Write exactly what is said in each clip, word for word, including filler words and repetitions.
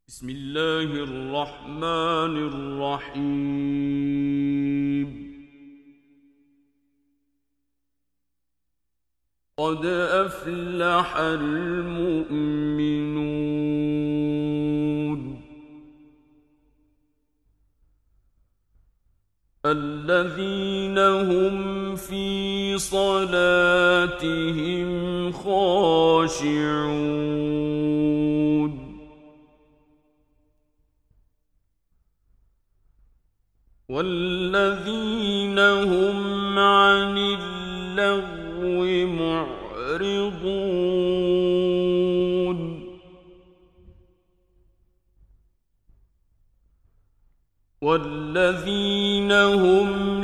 بسم الله الرحمن الرحيم. قد أفلح المؤمنون الذين هم في صلاتهم خاشعون والذين هم عن اللغو معرضون والذين هم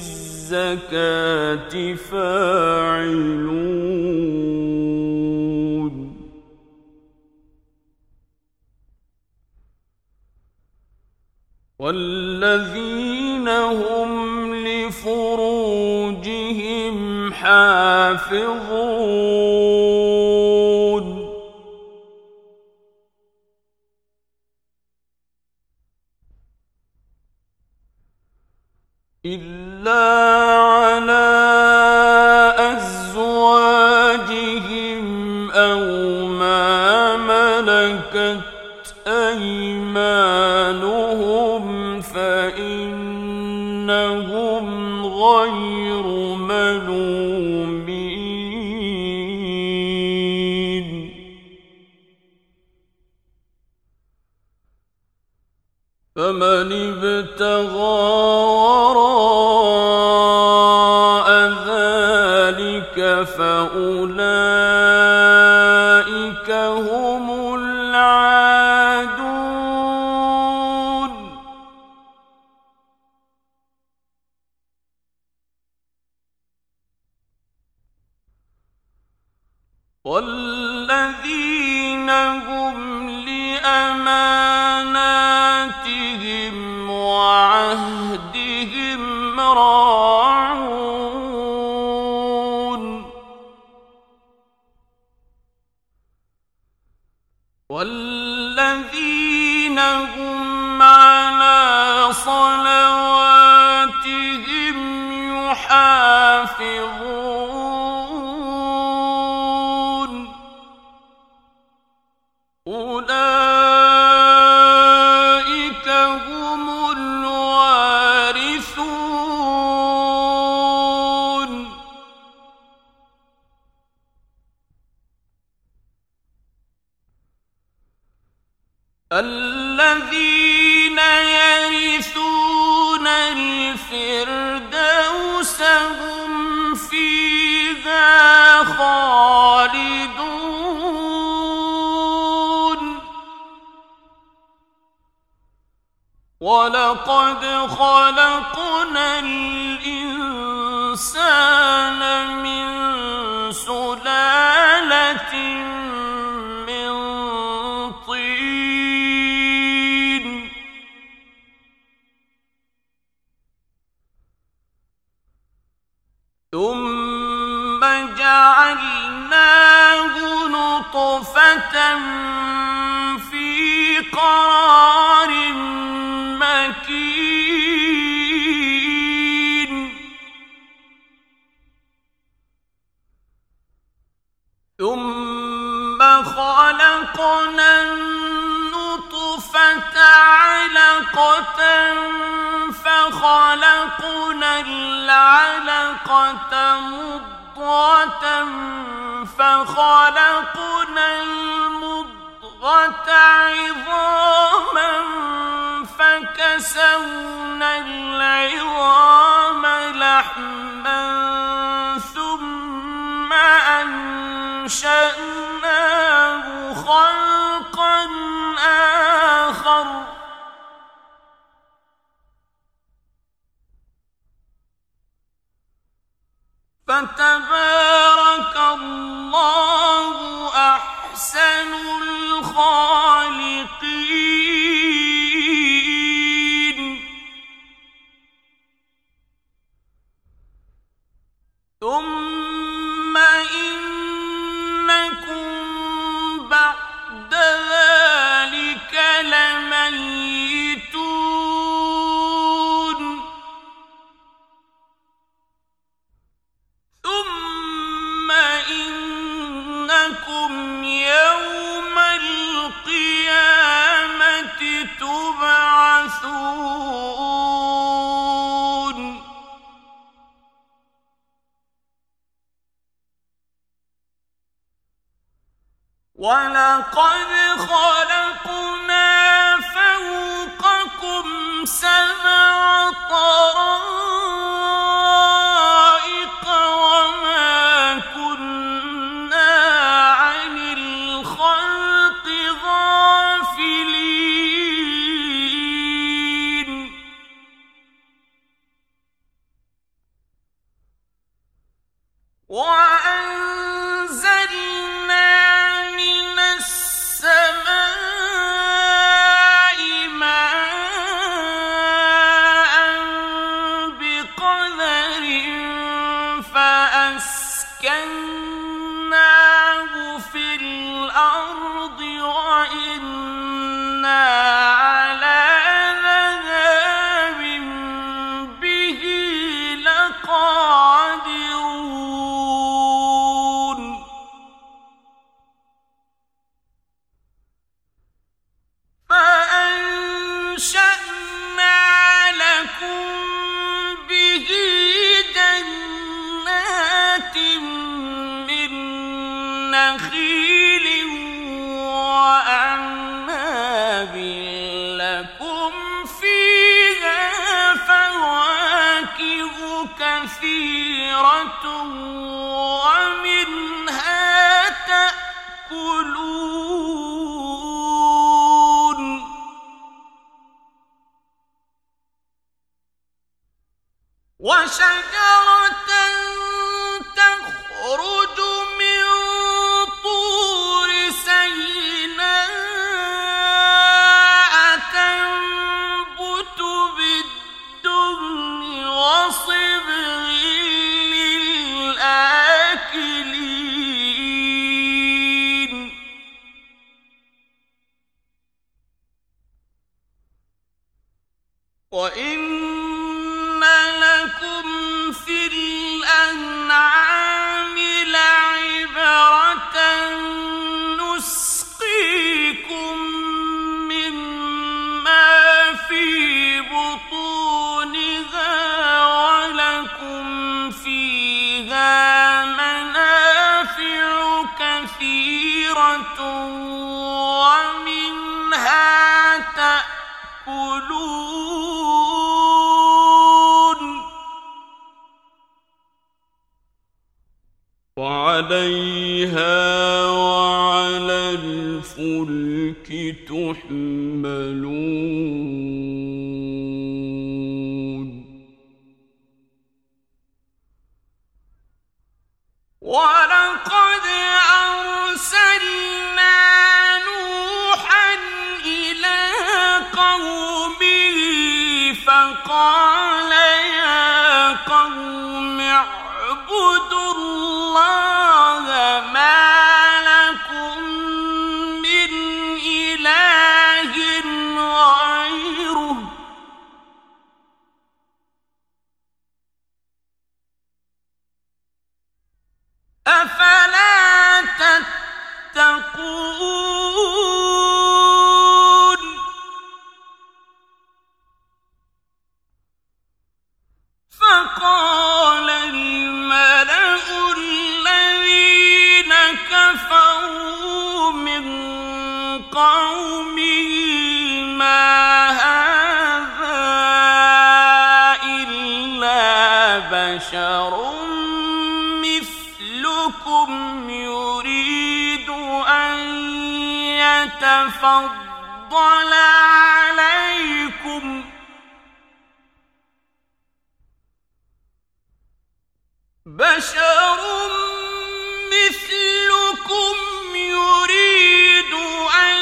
للزكاة فاعلون والذين هم لفروجهم حافظون إلا على أزواجهم أو ما ملكت أيمانهم فإنهم غير ملومين فمن ابتغى وراء ذلك فأولئك هم العادون والذين هم لأماناتهم وعهدهم راعون والذين هم على صلواتهم يحافظون أولئك هم الوارثون الذين يرثون الفردوس هم فيها خالدون ولقد خلقنا الإنسان من سلالة من طين ثم جعلناه نطفة في قرار مكين ثم خلقنا النطفة علقة فخلقنا العلقة مضغة فخلقنا المضغة عظاما فكسونا العظام لحما ثم أنشأناه خلقا آخر فتبارك الله أحسن الخالقين ثم إنكم بعد ذلك وَلَقَدْ خَلَقْنَا فَوْقَكُمْ سَبْعَ طَرَائِقَ وَمَا كُنَّا عَنِ الْخَلْقِ غَافِلِينَ وَأَنزَلْنَا مِنَ السَّمَاءِ مَاءً بِقَدَرٍ فَأَسْكَنَّاهُ فِي الْأَرْضِ وَإِنَّا عَلَىٰ ذَهَابٍ بِهِ لَقَادِرُونَ فَأَنشَأْنَا لَكُم بِهِ جَنَّاتٍ مِّن نَّخِيلٍ وَأَعْنَابٍ لَّكُمْ فِيهَا فَوَاكِهُ كَثِيرَةٌ وَمِنْهَا تَأْكُلُونَ وَشَجَرَةً تَخْرُجُ مِن طُورِ سَيْنَاءَ تَنبُتُ بِالدُّهْنِ وَصِبْغٍ لِّلْآكِلِينَ وَإِنَّ لَكُمْ فِي الْأَنْعَامِ لَعِبْرَةً نُّسْقِيكُم مِّمَّا فِي بُطُونِهَا وَلَكُمْ فِيهَا مَنَافِعُ كَثِيرَةٌ وَمِنْهَا تَأْكُلُونَ وَعَلَيْهَا وَعَلَى الْفُلْكِ تُحْمَلُونَ وَلَقَدْ أَرْسَلْنَا نُوحًا إِلَىٰ قَوْمِهِ فَقَالَ يَا قَوْمِ اعْبُدُوا اللَّهَ مَا لَكُم مِّنْ إِلَٰهٍ غَيْرُهُ أَفَلَا تَتَّقُونَ فَقَالَ الْمَلَأُ الَّذِينَ كَفَرُوا مِن قَوْمِهِ مَا هَٰذَا إِلَّا بَشَرٌ مِّثْلُكُمْ يُرِيدُ أَن يَتَفَضَّلَ عَلَيْكُمْ بَشَرٌ مِّثْلُكُمْ يُرِيدُ أَن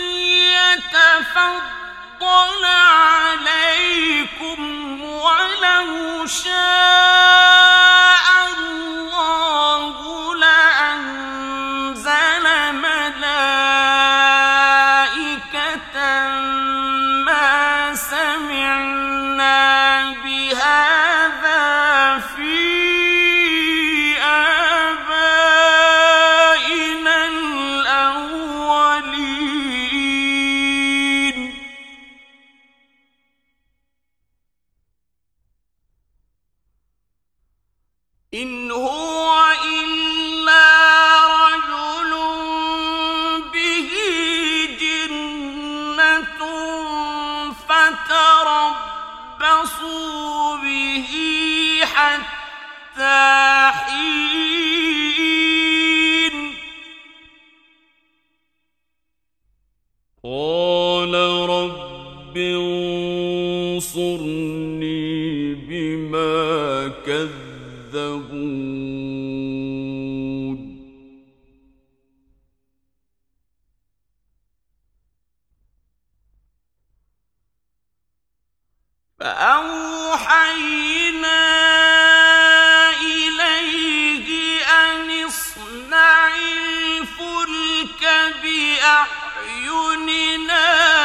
يَتَفَضَّلَ عَلَيْكُمْ وَلَوْ شَاءَ اللَّهُ لَأَنزَلَ مَلَائِكَةً مَّا سَمِعْنَا بِهَٰذَا فِي آبَائِنَا الْأَوَّلِينَ إن هو إلا رجل به جنة فتربصوا به حتى حين قال رب انصرني بما كذبون فأوحينا إليه أن اصنع الفلك بأعيننا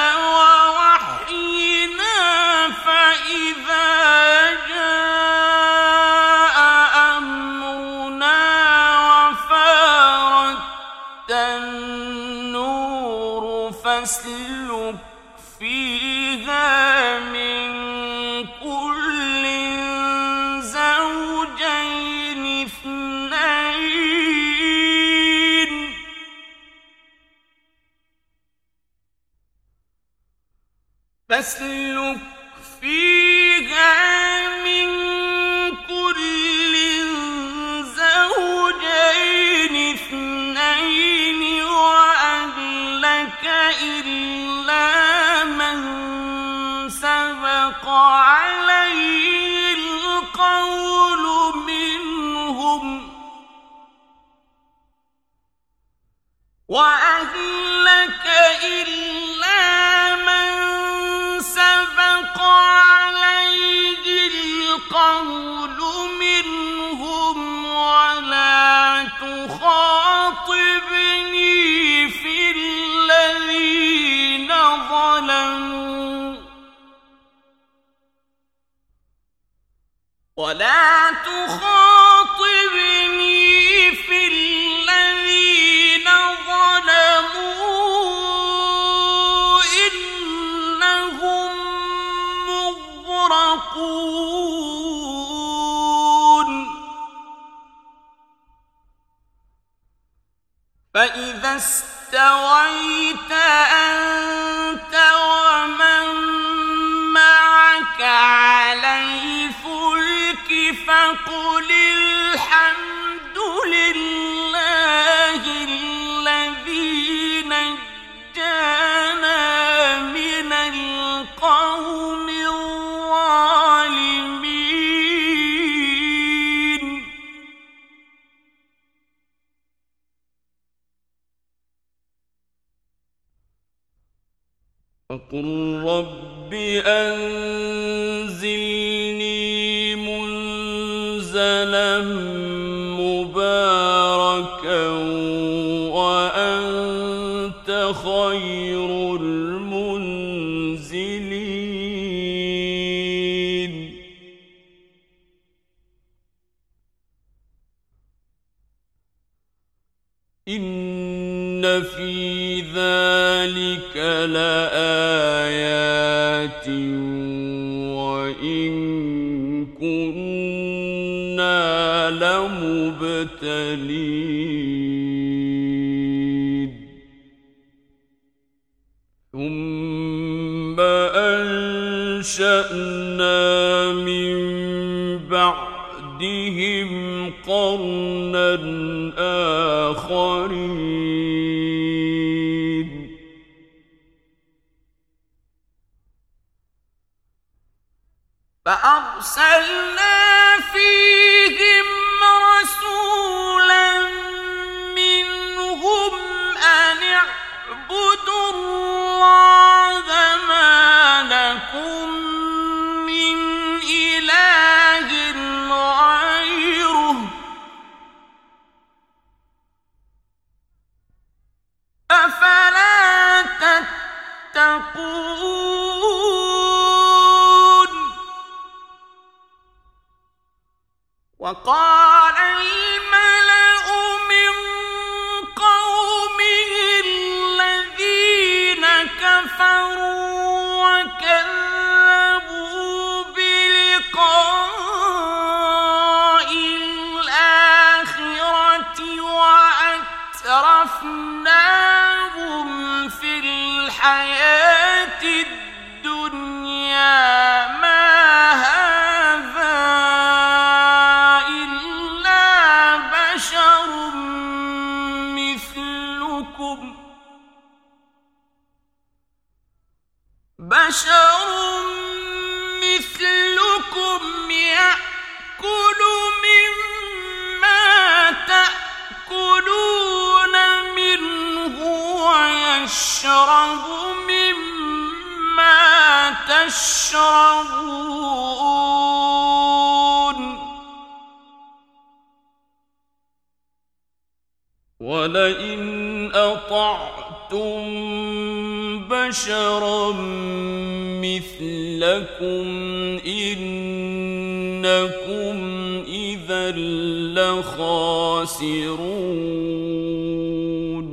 ووحينا فإذا جاء أمرنا وفارت النور فاسلك فيها من كل زوجين اثنين فاسلك فيها من كل زوجين اثنين وأهلك إلا من سبق عليه القول منهم وأهلك إلا من سبق عليه القول منهم ولا تخاطبني في الذين ظلموا ولا تخاطبني في الذين ظلموا إنهم مغرقون فإذا استويت أنت ومن معك على الفلك فقل الحمد لله الذي نجانا من القوم الظالمين وقل رب أنزلني منزلا مباركا وأنت خير المنزلين إن في ذلك لآيات وإن كنا لمبتلين ثم أنشأنا من بعدهم قرنا آخرين فأرسلنا فيهم رسولا منهم أن اعبدوا الله ما لكم من إله غيره أفلا تتقون وقال الملأ من قومه الذين كفروا وكذبوا بلقاء الْحَيَاةِ الدُّنْيَا مَا هَٰذَا إِلَّا بَشَرٌ مِّثْلُكُمْ بَشَرٌ مِّثْلُكُمْ يَأْكُلُ مِمَّا تَأْكُلُونَ مِنْهُ وَيَشْرَبُ مِمَّا تَشْرَبُونَ وَلَئِنْ أَطَعْتُم بَشَرًا مِّثْلَكُمْ إِنَّكُمْ إِذًا لَّخَاسِرُونَ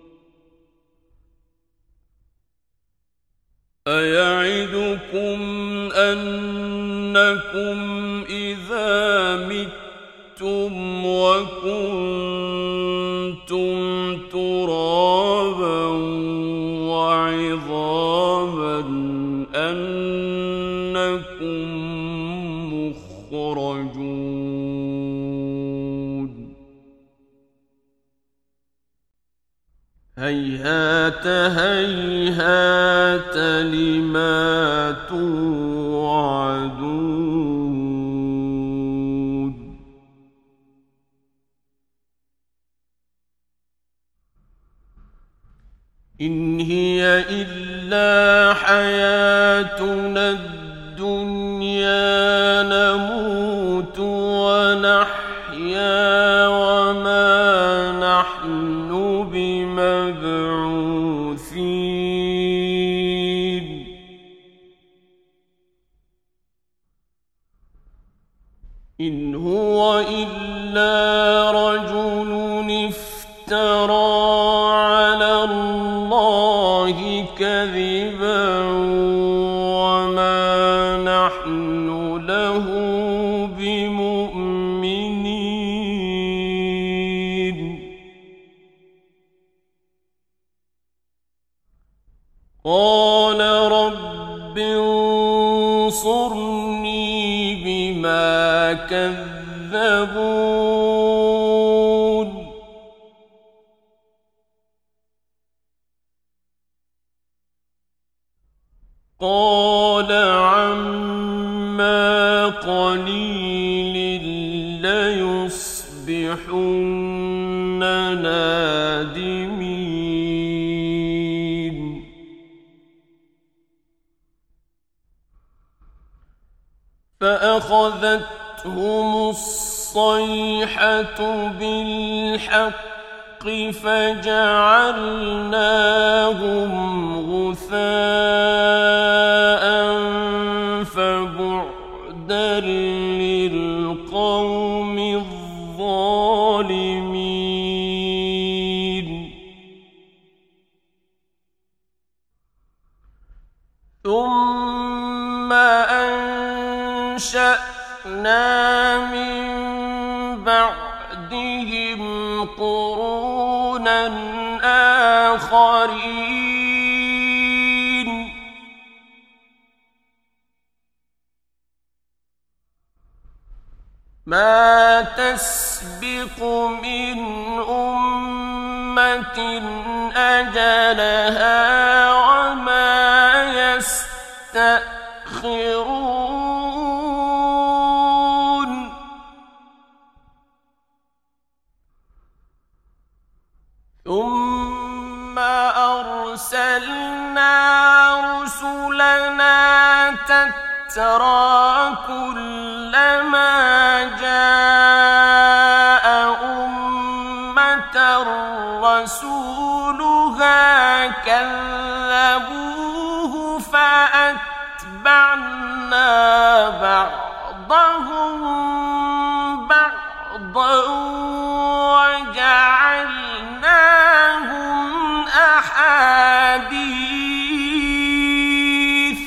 أَيَعِدُكُمْ أَنَّكُمْ إِذَا مِتُّمْ وَكُنتُمْ تُرَابًا وَعِظَامًا أَنَّكُمْ مُخْرَجُونَ هَيْهَاتَ هَيْهَاتَ لِمَا تُوعَدُونَ إِنْ هِيَ إِلَّا حَيَاتُنَا الدُّنْيَا نَمُوتُ وَنَحْيَا وَمَا نَحْنُ بِمَبْعُوثِينَ إِنْ هُوَ إِلَّا رَجُلٌ افْتَرَىٰ عَلَى اللَّهِ كَذِبًا وَمَا نَحْنُ لَهُ بِمُؤْمِنِينَ قَالَ رَبِّ انصُرْنِي بِمَا كَذَّبُونِ قَالَ عَمَّا قَلِيلٍ لَّيُصْبِحُنَّ نَادِمِينَ فَأَخَذَتْهُمُ الصَّيْحَةُ بِالْحَقِّ فَجَعَلْنَاهُمْ غُثَاءً فَبُعْدًا لِّلْقَوْمِ الظَّالِمِينَ ثُمَّ أَنشَأْنَا مِن بَعْدِهِمْ قُرُونًا آخَرِينَ مَا تَسْبِقُ مِنْ أُمَّةٍ أَجَلَهَا وَمَا يَسْتَأْخِرُونَ ثُمَّ أَرْسَلْنَا رُسُلَنَا تَتْرَىٰ كُلَّمَا جَاءَ أُمَّةً رَّسُولُهَا كَذَّبُوهُ فَأَتْبَعْنَا بَعْضَهُم بَعْضًا وَجَعَلْنَاهُمْ أَحَادِيثَ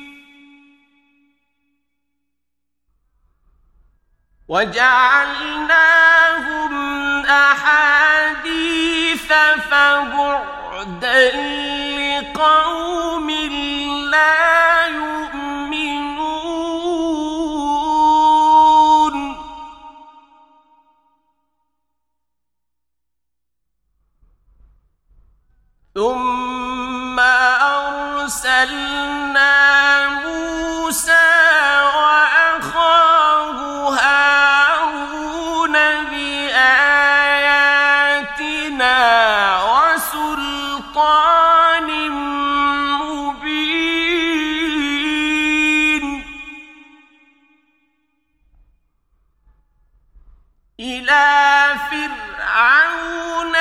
وَجَعَلْنَاهُمْ أَحَادِيثَ فَبُعْدًا لقوم لا يؤمنون ثم أرسلنا موسى وأخاه هارون بآياتنا وسلطان مبين إلى فرعون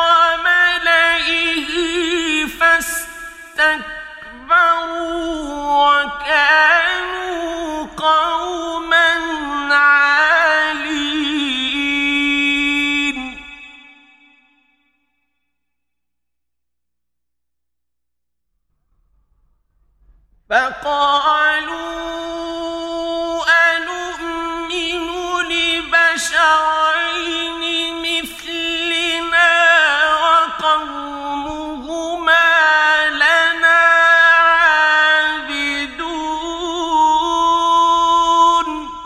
وملئه فاستكبروا وكانوا قوما عالين فقالوا أنؤمن لبشرين مثلنا وقومهما لنا عابدون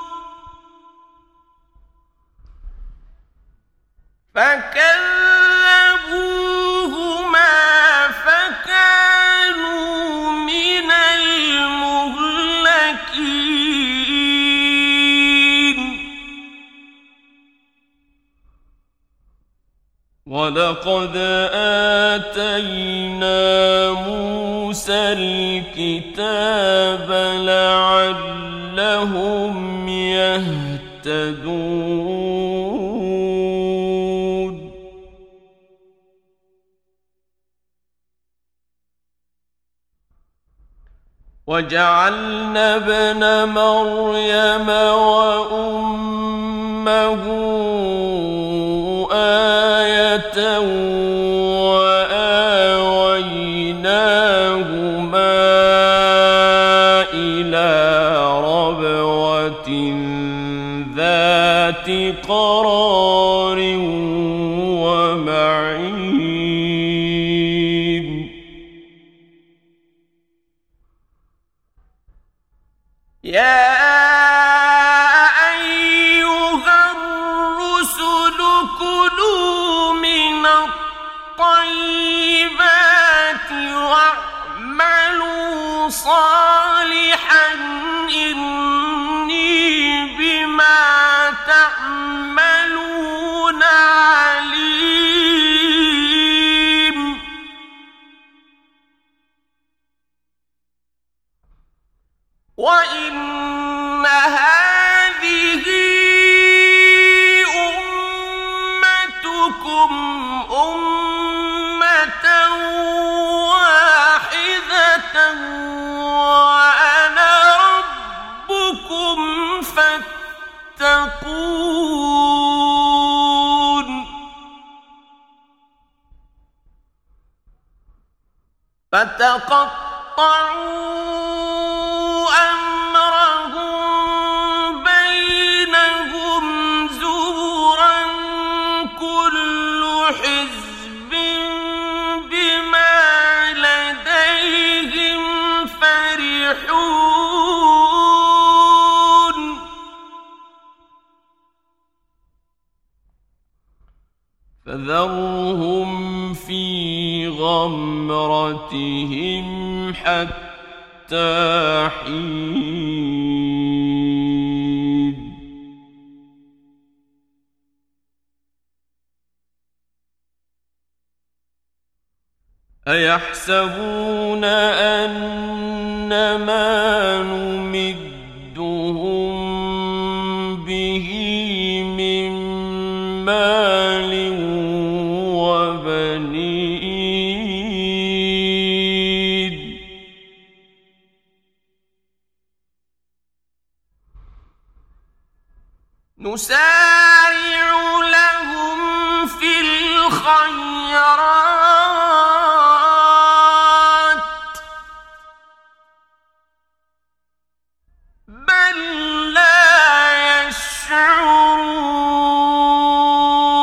فكذبوهما فكانوا من المهلكين ولقد آتينا موسى الكتاب لعلهم يهتدون وجعلنا ابن مريم وأمه آية وآويناهما إلى ربوة ذات قرار ومعين يا أيها الرسل كلوا من الطيبات واعملوا صالحا إني بما تعملون عليم وإن هذه أمتكم أمة واحدة وأنا ربكم فاتقون فتقطعوا أمرهم بينهم زبرا كل حزب بما لديهم فرحون فذرهم في غمرتهم حتى حين أيحسبون أن ما نمدهم به من مال وبنين نسارع لهم في الخيرات بل لا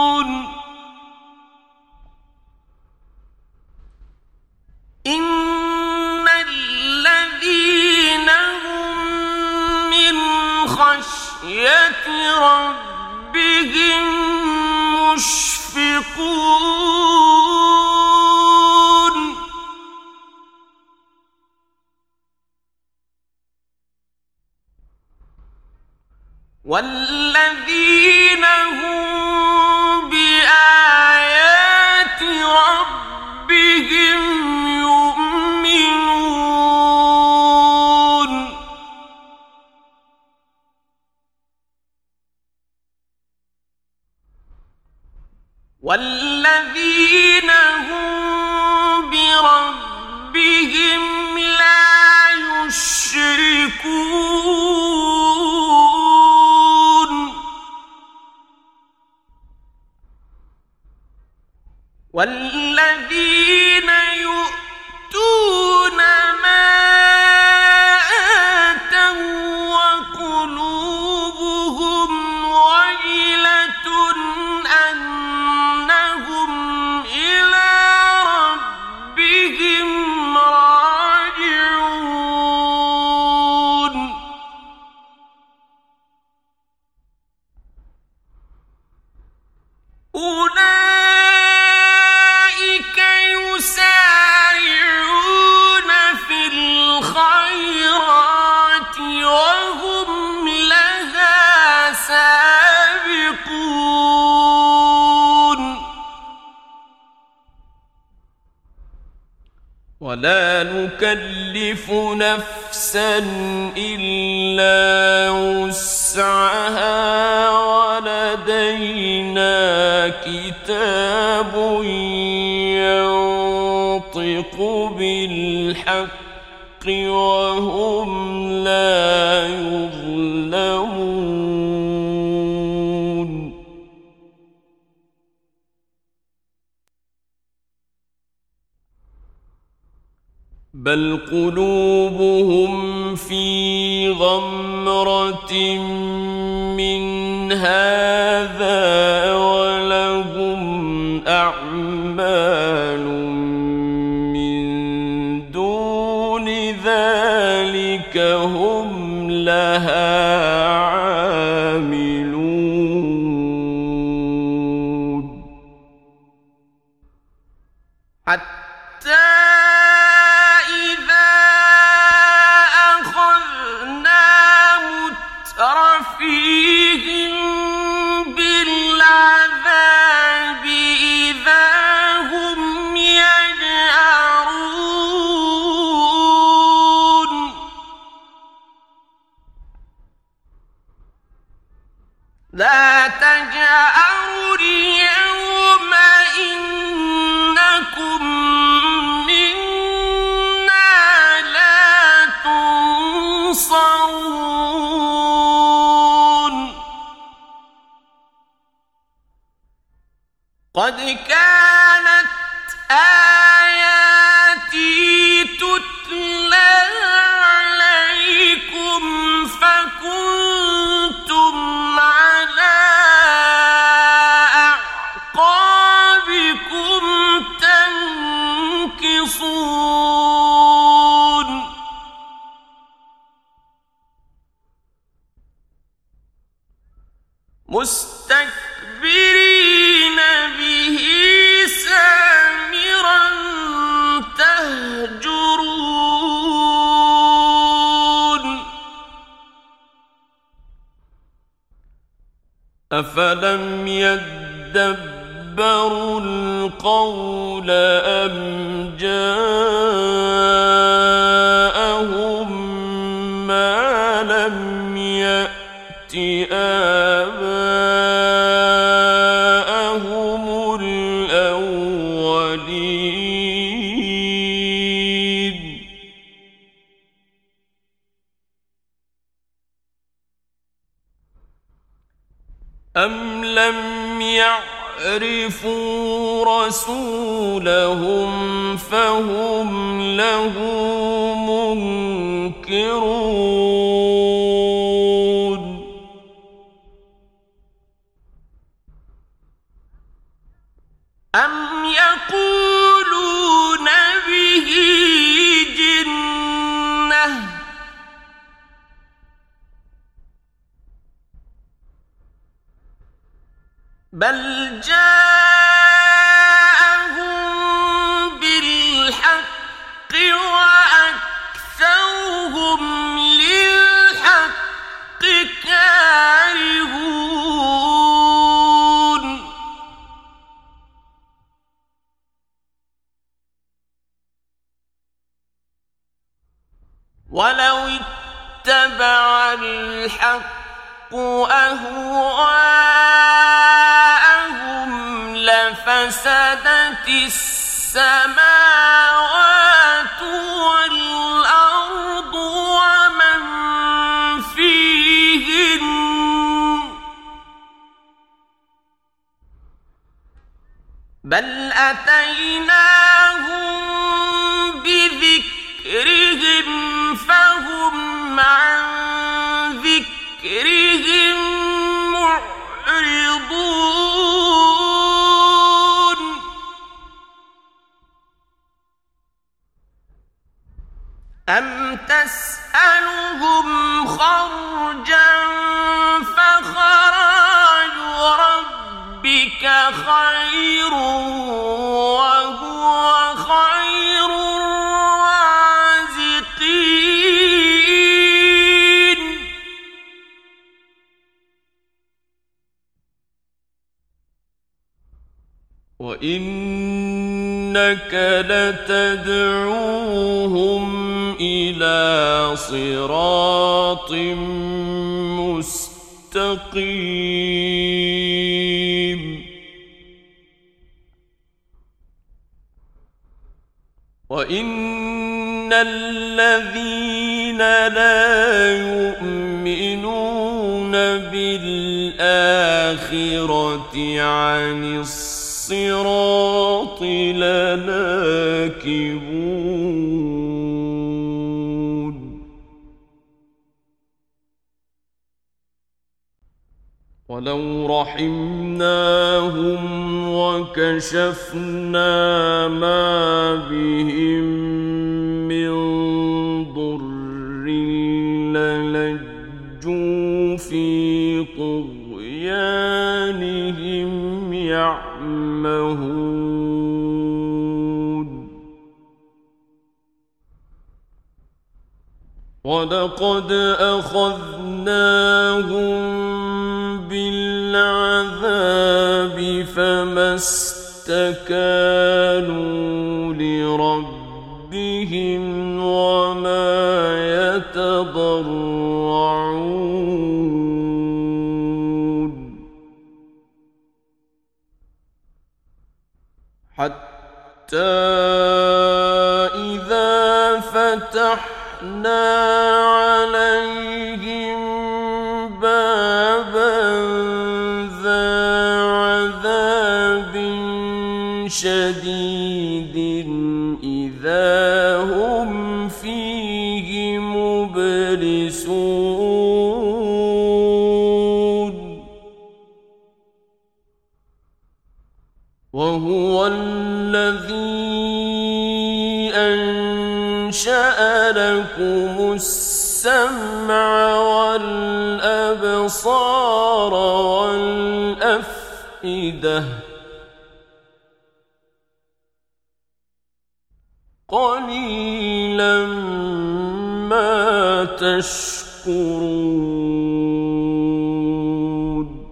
يشعرون إن ربهم مشفقون والذين هم بآيات ربهم يؤمنون والذين هم بربهم لا يشركون والذين يؤتون ما آتوا وقلوبهم وجلة أنهم إلى ربهم راجعون أولئك يسارعون في الخيرات وهم لها سابقون ولا نكلف نفسا إلا وسعها ولدينا كتاب ينطق بالحق وهم لا يظلمون بل قلوبهم في غمرة من هذا ولهم أعمال من دون ذلك هم لها عاملون حتى فيهم بالعذاب إذا هم يجأرون لا تجأروا اليوم إنكم منا لا تنصرون قد كانت آياتي تتلى عليكم فكنتم على أعقابكم تنكصون مستكبرين به سامرا تهجرون أفلم يدبروا القول أم جاءهم ما لم يأت آباءهم الأولين أم لم يعرفوا رسولهم فهم له منكرون أم يقولون به جنة بل جاءهم بالحق وأكثرهم للحق كارهون ولو اتبع الحق أهواءهم لفسدت السماوات والأرض ومن فيهن بل أتيناهم بذكرهم فهم عن ذكرهم معرضون أم تسألهم خرجا فخراج ربك خير وهو خير الرازقين وإنك لتدعوهم إلى صراط مستقيم وإن الذين لا يؤمنون بالآخرة عن الصراط لناكبون ولو رحمناهم وكشفنا ما بهم من ضر للجوا في طغيانهم يعمهون ولقد أخذناهم بالعذاب فما استكانوا لربهم وما يتضرعون حتى إذا فتحنا عليهم بابا ذا عذاب شديد إذا هم فيه مبلسون وهو الذي أنشأ لكم السمع والأبصار والأفئدة قليلا ما تشكرون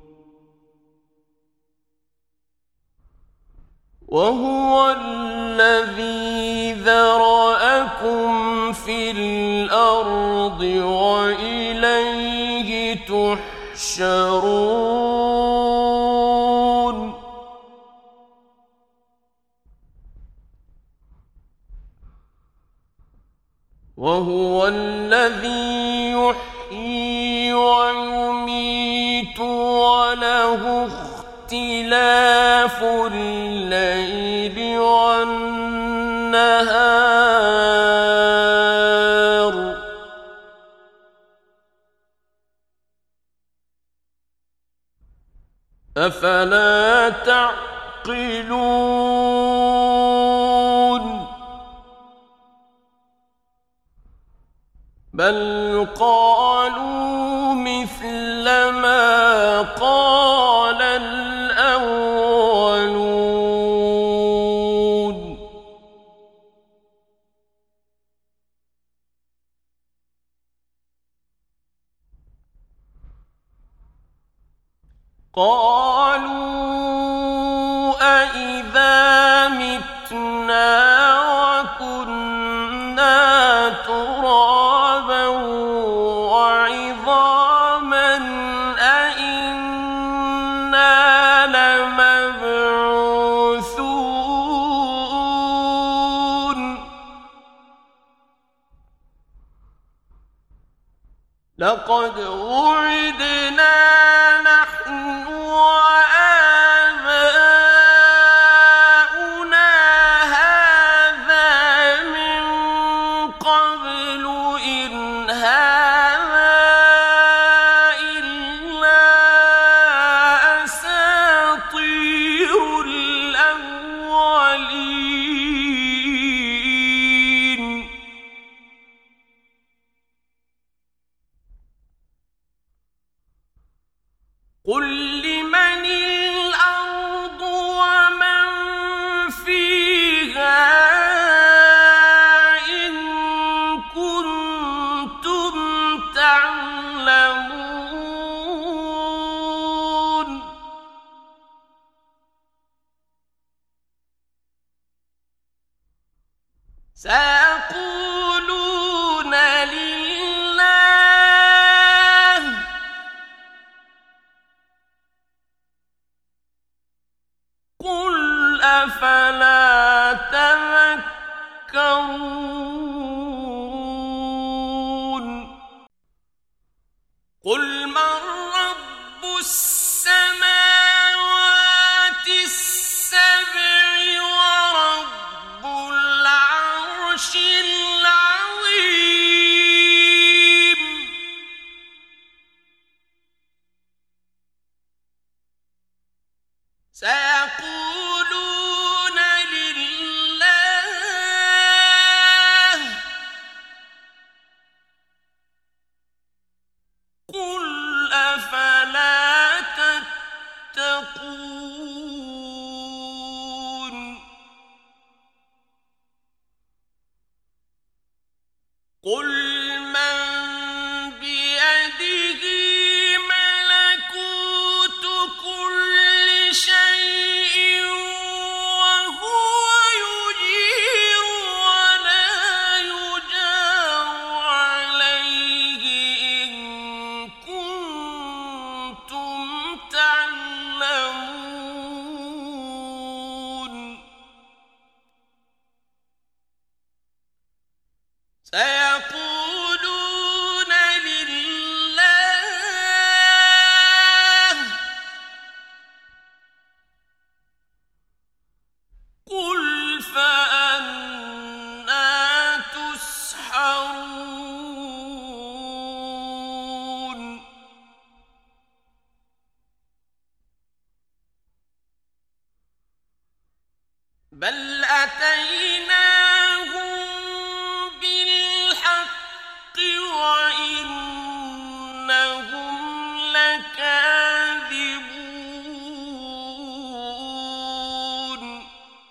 وهو الذي ذرأكم في الأرض وإليه تحشرون وهو الذي يحيي ويميت وله اختلاف الليل والنهار أفلا تعقلون بل قالوا مثل ما قال قالوا أإذا متنا وكنا ترابا وعظاما أإنا لمبعوثون لقد وعدنا نحن وآباؤنا هذا من قبل إن هذا إلا أساطير الأولين قل لمن الأرض ومن فيها إن كنتم تعلمون سيقولون لله قل أفلا تذكرون قل من رب السماوات السبع ورب العرش العظيم سيقولون لله قل أفلا تتقون قل من بيده ملكوت كل شيء وهو يجير ولا يجار عليه إن كنتم تعلمون سيقولون لله قل فأنى تسحرون بل أتيناهم بالحق وإنهم لكاذبون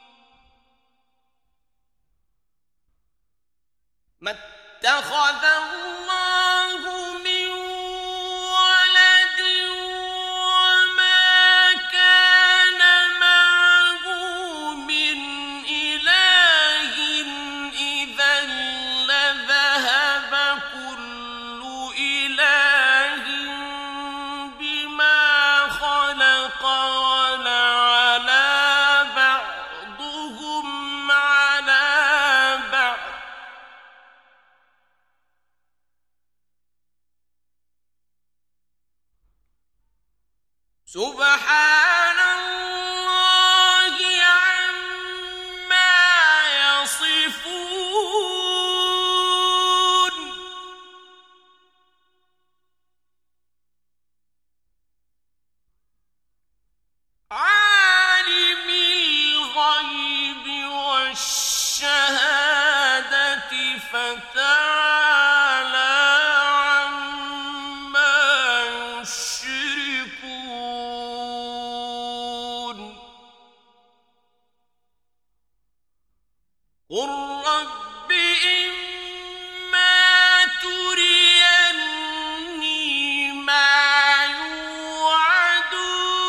ما اتخذ الله من ولد وما كان معه من إله إذا لذهب كل إله بما خلق ولعلى بعضهم على بعض سبحان الله عما يصفون عالم الغيب والشهادة فتعالى عما يشركون قل رب إما تريني ما يوعدون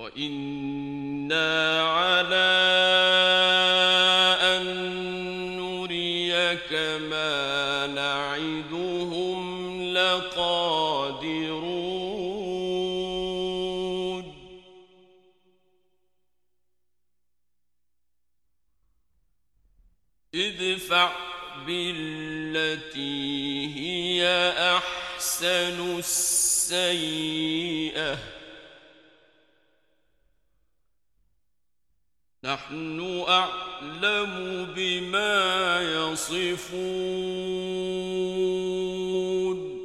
وإنا على أن نريك ما نعدهم لقادرون ادفع بالتي هي أحسن السيئة نحن أعلم بما يصفون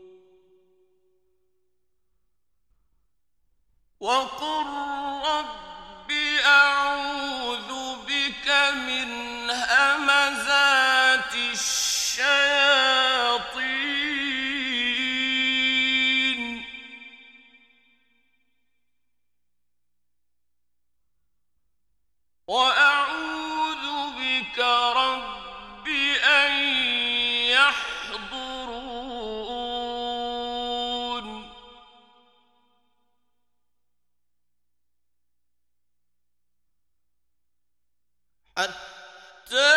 وقل رب أعوذ بك من همزات الشياطين وأعوذ بك رب أن يحضرون حتى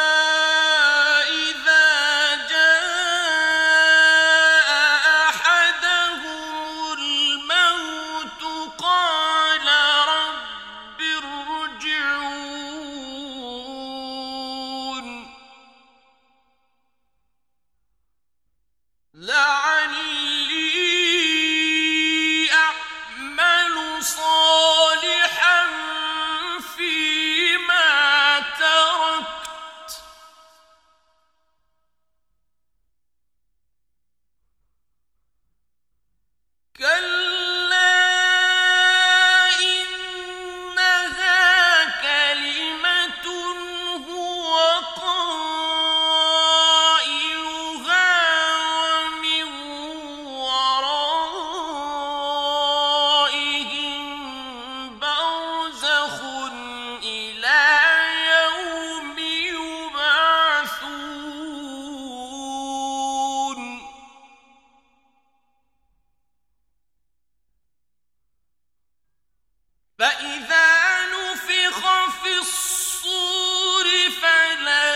فإذا نفخ في الصور فلا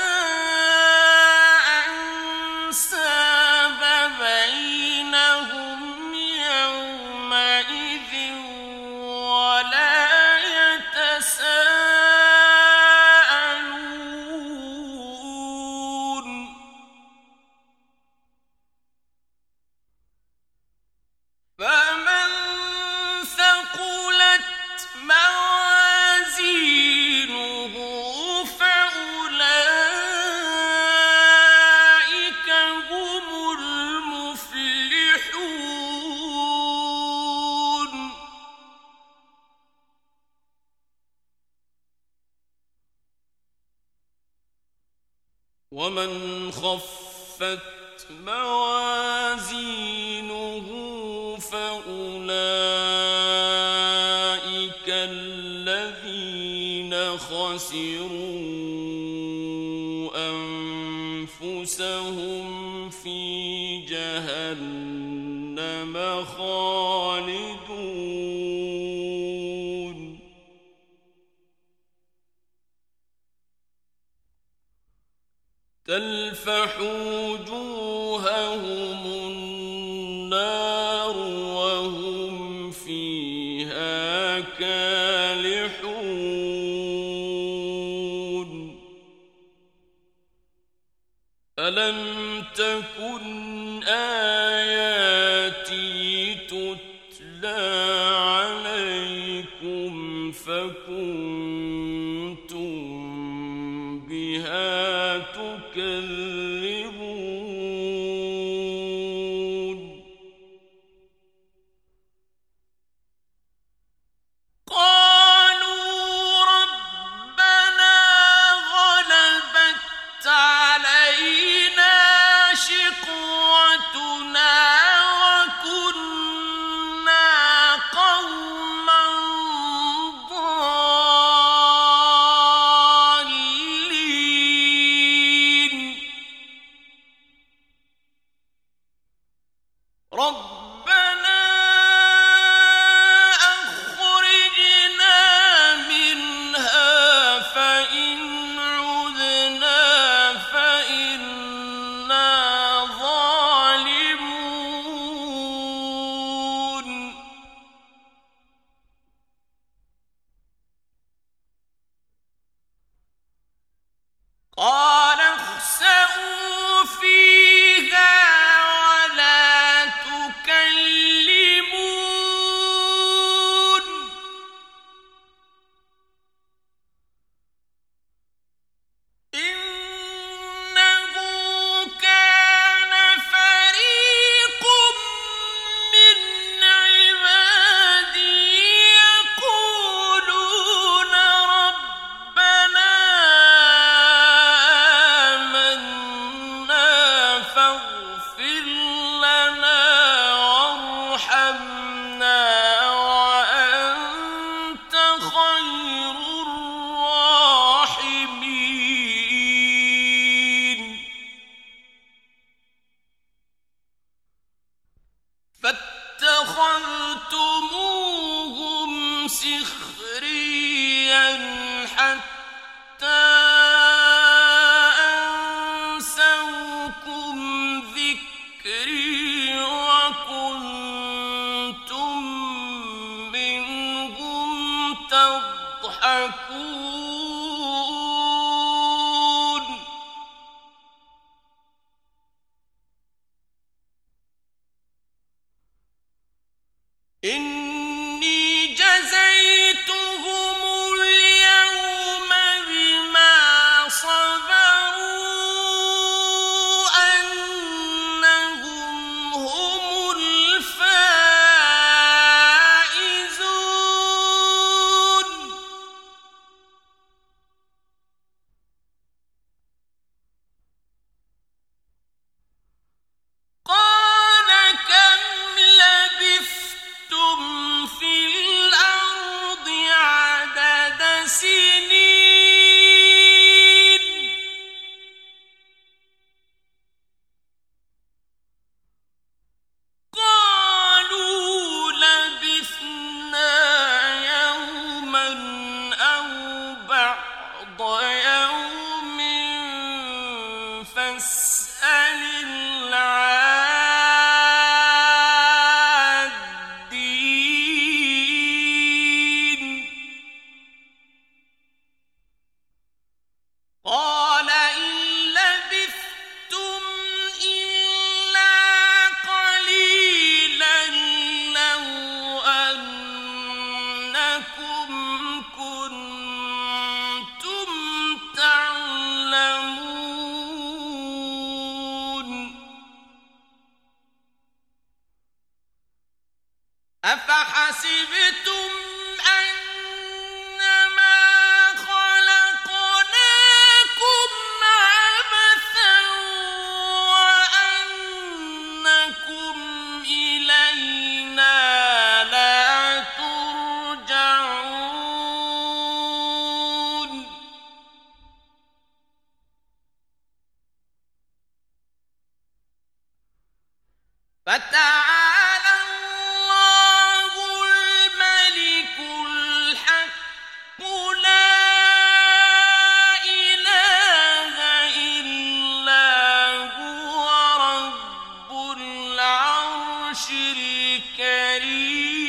أنساب بينهم يومئذ ولا يتساءلون فمن ثقلت موازينه فأولئك هم المفلحون ومن خفت موازينه فأولئك الذين خسروا أنفسهم في جهنم خالدون تلفح وجوههم النار وهم فيها كالحون ألم تكن آياتي تتلى عليكم فكنتم بها تكذبون قالوا ربنا غلبت علينا شقوتنا وكنا قوما ضالين ربنا أخرجنا واتخذتموهم سخريا حتى أنسوكم ذكري وكنتم منهم تضحكون إني جزيتهم اليوم بما صبروا أنهم هم الفائزون قال كم لبثتم في الأرض عدد سنين قالوا لبثنا يوما أو بعض يوم فاسأل العادين قال إن لبثتم إلا قليلا لو أنكم كنتم تعلمون أفحسبتم أنما خلقناكم عبثا وأنكم إلينا لا ترجعون فتعالى الله الملك الحق لا إله إلا هو رب العرش الكريم